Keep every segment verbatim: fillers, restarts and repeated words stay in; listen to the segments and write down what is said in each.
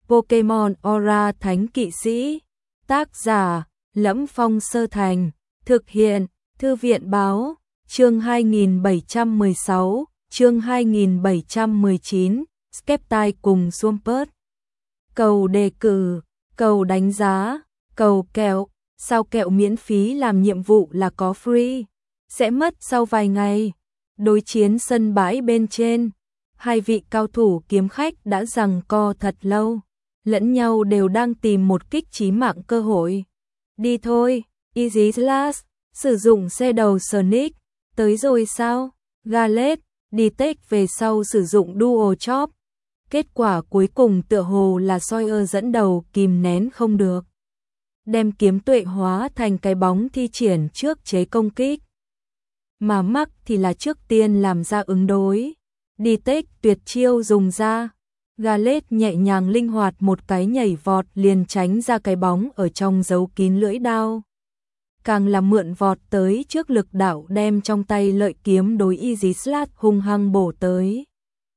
Pokemon Aura Thánh Kỵ Sĩ. Tác giả: Lẫm Phong Sơ Thành. Thực hiện: Thư viện báo. Chương hai nghìn bảy trăm mười sáu, chương hai nghìn bảy trăm mười chín, Sceptile cùng Swampert. Cầu đề cử, cầu đánh giá, cầu kẹo, sao kẹo miễn phí làm nhiệm vụ là có free, sẽ mất sau vài ngày. Đối chiến sân bãi bên trên, hai vị cao thủ kiếm khách đã giằng co thật lâu, lẫn nhau đều đang tìm một kích chí mạng cơ hội. Đi thôi, Easy Slash, sử dụng xe đầu Sonic, tới rồi sao? Gallade, Detect về sau sử dụng Dual Chop. Kết quả cuối cùng tựa hồ là Sawyer dẫn đầu kìm nén không được, đem kiếm tuệ hóa thành cái bóng thi triển trước chế công kích. Mà Mark thì là trước tiên làm ra ứng đối. Detect tuyệt chiêu dùng ra, Gallade nhẹ nhàng linh hoạt một cái nhảy vọt liền tránh ra cái bóng ở trong giấu kín lưỡi đao. Càng là mượn vọt tới trước lực đạo đem trong tay lợi kiếm đối Easy Slash hung hăng bổ tới.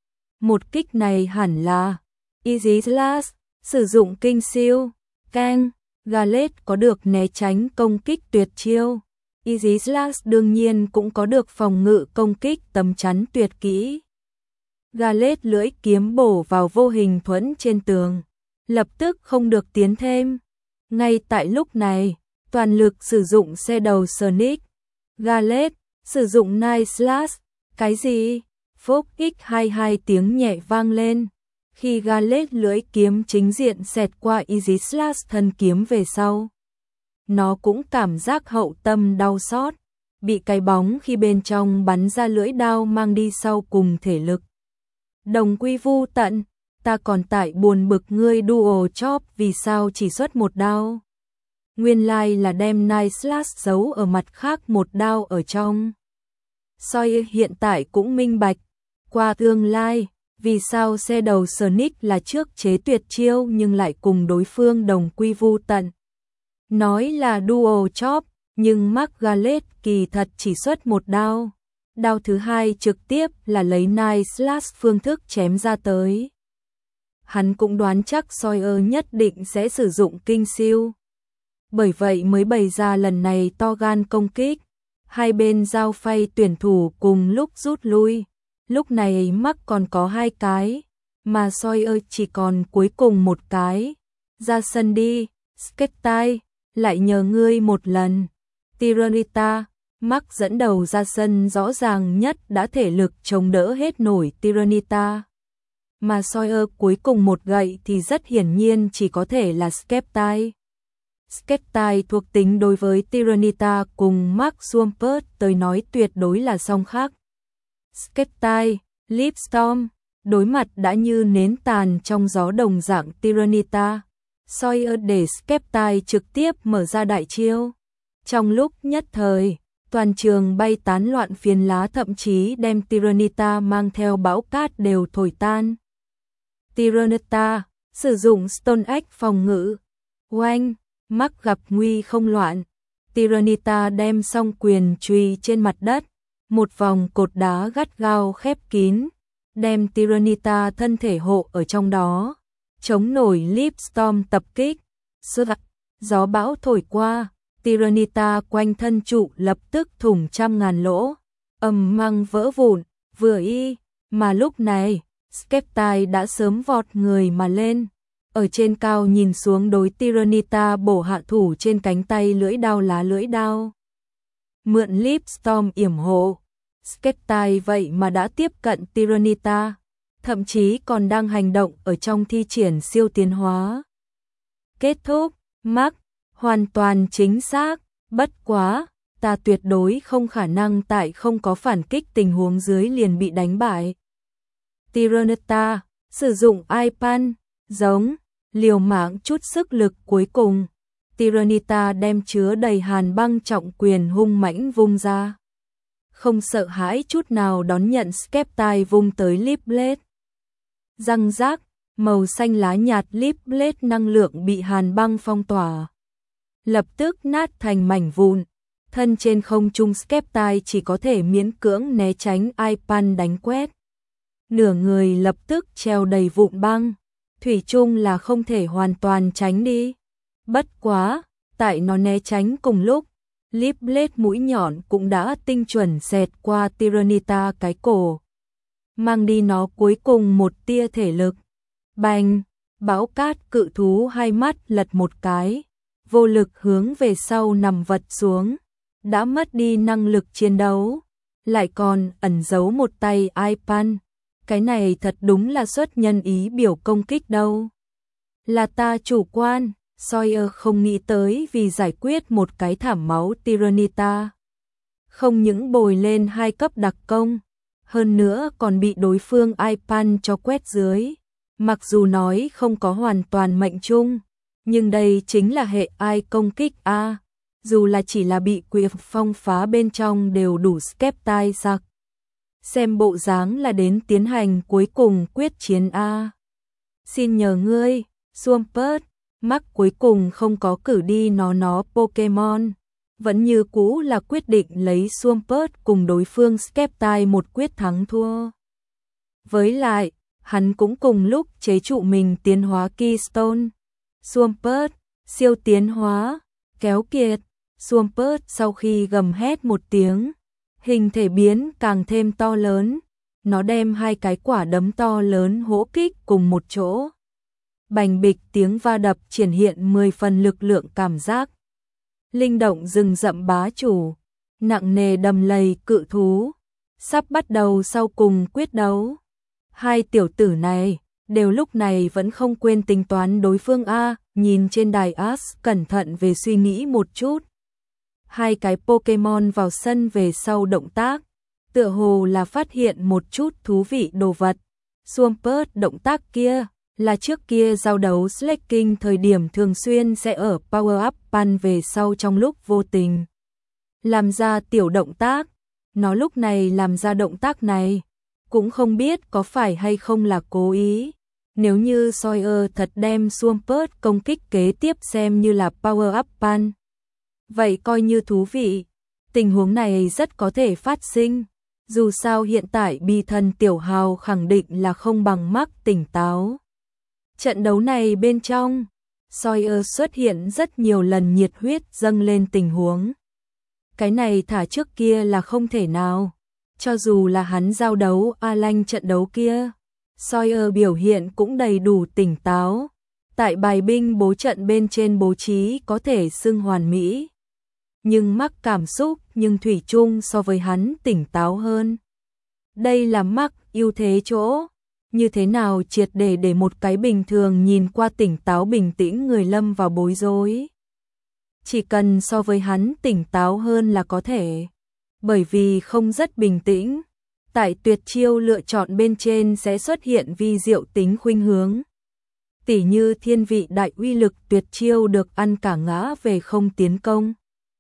Một kích này hẳn là Easy Slash sử dụng kinh siêu, Kang, Gallade có được né tránh công kích tuyệt chiêu. Easy Slash đương nhiên cũng có được phòng ngự công kích tấm chắn tuyệt kỹ. Gallade lưỡi kiếm bổ vào vô hình thuẫn trên tường, lập tức không được tiến thêm. Ngay tại lúc này, toàn lực sử dụng xe đầu Sonic, Gallade sử dụng Night Slash. Cái gì? Phốc ích hai hai tiếng nhẹ vang lên. Khi Gallade lưỡi kiếm chính diện xẹt qua Easy Slash thân kiếm về sau, nó cũng cảm giác hậu tâm đau xót, bị cái bóng khi bên trong bắn ra lưỡi đao mang đi sau cùng thể lực. Đồng quy vu tận, ta còn tại buồn bực ngươi Dual Chop vì sao chỉ xuất một đao. Nguyên lai là đem Night Slash giấu ở mặt khác một đao ở trong. Sawyer hiện tại cũng minh bạch, qua tương lai, vì sao xe đầu Sonic là trước chế tuyệt chiêu nhưng lại cùng đối phương đồng quy vu tận. Nói là Dual Chop, nhưng Mark Gallade kỳ thật chỉ xuất một đao. Đao thứ hai trực tiếp là lấy Night Slash phương thức chém ra tới. Hắn cũng đoán chắc Sawyer nhất định sẽ sử dụng kinh siêu, bởi vậy mới bày ra lần này to gan công kích. Hai bên giao phay tuyển thủ cùng lúc rút lui. Lúc này Mark còn có hai cái, mà Sawyer chỉ còn cuối cùng một cái. Ra sân đi, Sceptile, lại nhờ ngươi một lần. Tyranitar, Mark dẫn đầu ra sân rõ ràng nhất đã thể lực chống đỡ hết nổi Tyranitar. Mà Sawyer cuối cùng một gậy thì rất hiển nhiên chỉ có thể là Sceptile. Sceptile thuộc tính đối với Tyranitar cùng Mark Swampert tới nói tuyệt đối là song khác. Sceptile, Leaf Storm, đối mặt đã như nến tàn trong gió đồng dạng Tyranitar. Sawyer để Sceptile trực tiếp mở ra đại chiêu. Trong lúc nhất thời, toàn trường bay tán loạn phiến lá thậm chí đem Tyranitar mang theo bão cát đều thổi tan. Tyranitar sử dụng Stone Axe phòng ngự. Oanh, Mark gặp nguy không loạn. Tyranitar đem song quyền chùy trên mặt đất. Một vòng cột đá gắt gao khép kín, đem Tyranitar thân thể hộ ở trong đó, chống nổi Leaf Storm tập kích. Suốt gió bão thổi qua, Tyranitar quanh thân trụ lập tức thủng trăm ngàn lỗ, ầm mang vỡ vụn, vừa y, mà lúc này, Sceptile đã sớm vọt người mà lên, ở trên cao nhìn xuống đối Tyranitar bổ hạ thủ trên cánh tay lưỡi đao lá lưỡi đao. Mượn Leaf Storm yểm hộ, Sceptile vậy mà đã tiếp cận Tyranitar, thậm chí còn đang hành động ở trong thi triển siêu tiến hóa. Kết thúc, Mark, hoàn toàn chính xác, bất quá, ta tuyệt đối không khả năng tại không có phản kích tình huống dưới liền bị đánh bại. Tyranitar, sử dụng Ipan, giống, liều mạng chút sức lực cuối cùng. Tyranitar đem chứa đầy hàn băng trọng quyền hung mãnh vung ra. Không sợ hãi chút nào đón nhận Sceptile vung tới Leaf Blade. Răng rác, màu xanh lá nhạt Leaf Blade năng lượng bị hàn băng phong tỏa, lập tức nát thành mảnh vụn. Thân trên không trung Sceptile chỉ có thể miễn cưỡng né tránh Ipan đánh quét. Nửa người lập tức treo đầy vụn băng. thủy chung là không thể hoàn toàn tránh đi. Bất quá, tại nó né tránh cùng lúc, Lip Blade mũi nhọn cũng đã tinh chuẩn xẹt qua Tyranitar cái cổ, mang đi nó cuối cùng một tia thể lực. Bành, bão cát cự thú hai mắt lật một cái, vô lực hướng về sau nằm vật xuống, đã mất đi năng lực chiến đấu, lại còn ẩn giấu một tay Aipan. Cái này thật đúng là xuất nhân ý biểu công kích đâu. Là ta chủ quan, Sawyer không nghĩ tới vì giải quyết một cái thảm máu Tyranitar, không những bồi lên hai cấp đặc công, hơn nữa còn bị đối phương Aipan cho quét dưới. Mặc dù nói không có hoàn toàn mệnh chung, nhưng đây chính là hệ ai công kích A, dù là chỉ là bị quỷ phong phá bên trong đều đủ skeptai giặc. Xem bộ dáng là đến tiến hành cuối cùng quyết chiến A. Xin nhờ ngươi, Swampert, Mark cuối cùng không có cử đi nó nó Pokemon, vẫn như cũ là quyết định lấy Swampert cùng đối phương skeptai một quyết thắng thua. Với lại, hắn cũng cùng lúc chế trụ mình tiến hóa Keystone. Swampert, siêu tiến hóa, kéo kiệt. Swampert sau khi gầm hét một tiếng, hình thể biến càng thêm to lớn, nó đem hai cái quả đấm to lớn hỗ kích cùng một chỗ. Bành bịch tiếng va đập triển hiện mười phần lực lượng cảm giác. Linh động rừng rậm bá chủ, nặng nề đầm lầy cự thú, sắp bắt đầu sau cùng quyết đấu. Hai tiểu tử này, đều lúc này vẫn không quên tính toán đối phương A, nhìn trên đài As cẩn thận về suy nghĩ một chút. Hai cái Pokemon vào sân về sau động tác, tựa hồ là phát hiện một chút thú vị đồ vật. Swampert động tác kia, là trước kia giao đấu Slaking thời điểm thường xuyên sẽ ở Power Up Pan về sau trong lúc vô tình. Làm ra tiểu động tác, nó lúc này làm ra động tác này, cũng không biết có phải hay không là cố ý. Nếu như Sawyer thật đem Swampert công kích kế tiếp xem như là Power Up Pan, vậy coi như thú vị. Tình huống này rất có thể phát sinh. Dù sao hiện tại bi thần tiểu hào khẳng định là không bằng Mark tỉnh táo. Trận đấu này bên trong, Sawyer xuất hiện rất nhiều lần nhiệt huyết dâng lên tình huống. Cái này thả trước kia là không thể nào. Cho dù là hắn giao đấu A-Lanh trận đấu kia, Sawyer biểu hiện cũng đầy đủ tỉnh táo. Tại bài binh bố trận bên trên bố trí có thể xưng hoàn mỹ. Nhưng Mark cảm xúc nhưng thủy chung so với hắn tỉnh táo hơn. Đây là Mark ưu thế chỗ. Như thế nào triệt để để một cái bình thường nhìn qua tỉnh táo bình tĩnh người lâm vào bối rối. Chỉ cần so với hắn tỉnh táo hơn là có thể. Bởi vì không rất bình tĩnh. Tại tuyệt chiêu lựa chọn bên trên sẽ xuất hiện vi diệu tính khuynh hướng. Tỉ như thiên vị đại uy lực tuyệt chiêu được ăn cả ngã về không tiến công.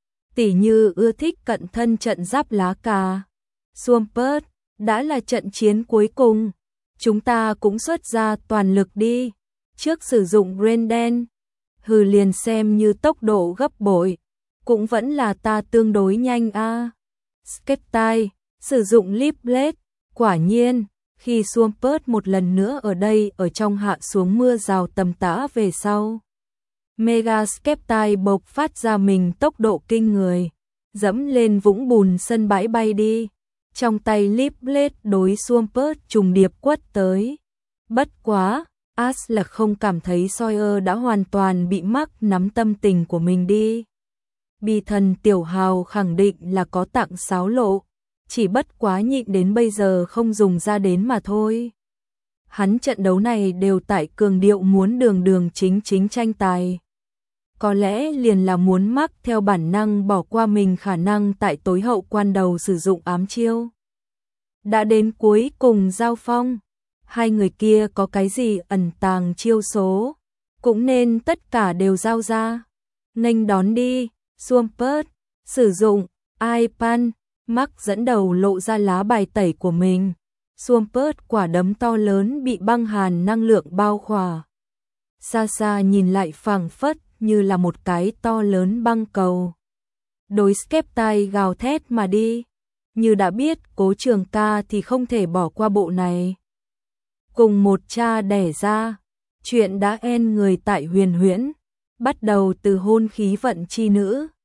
Tỉ như ưa thích cận thân trận giáp lá cà. Swampert, đã là trận chiến cuối cùng. Chúng ta cũng xuất ra toàn lực đi. Trước sử dụng Renden, hừ liền xem như tốc độ gấp bội. Cũng vẫn là ta tương đối nhanh a. À. Skeptai, sử dụng Lip Blade. Quả nhiên, khi Swampert một lần nữa ở đây ở trong hạ xuống mưa rào tầm tã về sau. Mega Skeptai bộc phát ra mình tốc độ kinh người, dẫm lên vũng bùn sân bãi bay đi. Trong tay Lip Blade đối Swampert trùng điệp quất tới. Bất quá, Ash là không cảm thấy Sawyer đã hoàn toàn bị Mark nắm tâm tình của mình đi. Bi thần tiểu hào khẳng định là có tặng sáo lộ, chỉ bất quá nhịn đến bây giờ không dùng ra đến mà thôi. Hắn trận đấu này đều tại cường điệu muốn đường đường chính chính tranh tài. Có lẽ liền là muốn Mark theo bản năng bỏ qua mình khả năng tại tối hậu quan đầu sử dụng ám chiêu. Đã đến cuối cùng giao phong, hai người kia có cái gì ẩn tàng chiêu số, cũng nên tất cả đều giao ra. Nghênh đón đi, Swampert, sử dụng Aipan. Mark dẫn đầu lộ ra lá bài tẩy của mình. Swampert quả đấm to lớn bị băng hàn năng lượng bao khỏa. Xa xa nhìn lại phảng phất như là một cái to lớn băng cầu. Đối Skeptai gào thét mà đi. Như đã biết Cố Trường Ca thì không thể bỏ qua bộ này. Cùng một cha đẻ ra, Chuyện đã end người tại Huyền Huyễn, bắt đầu từ hôn khí vận chi nữ.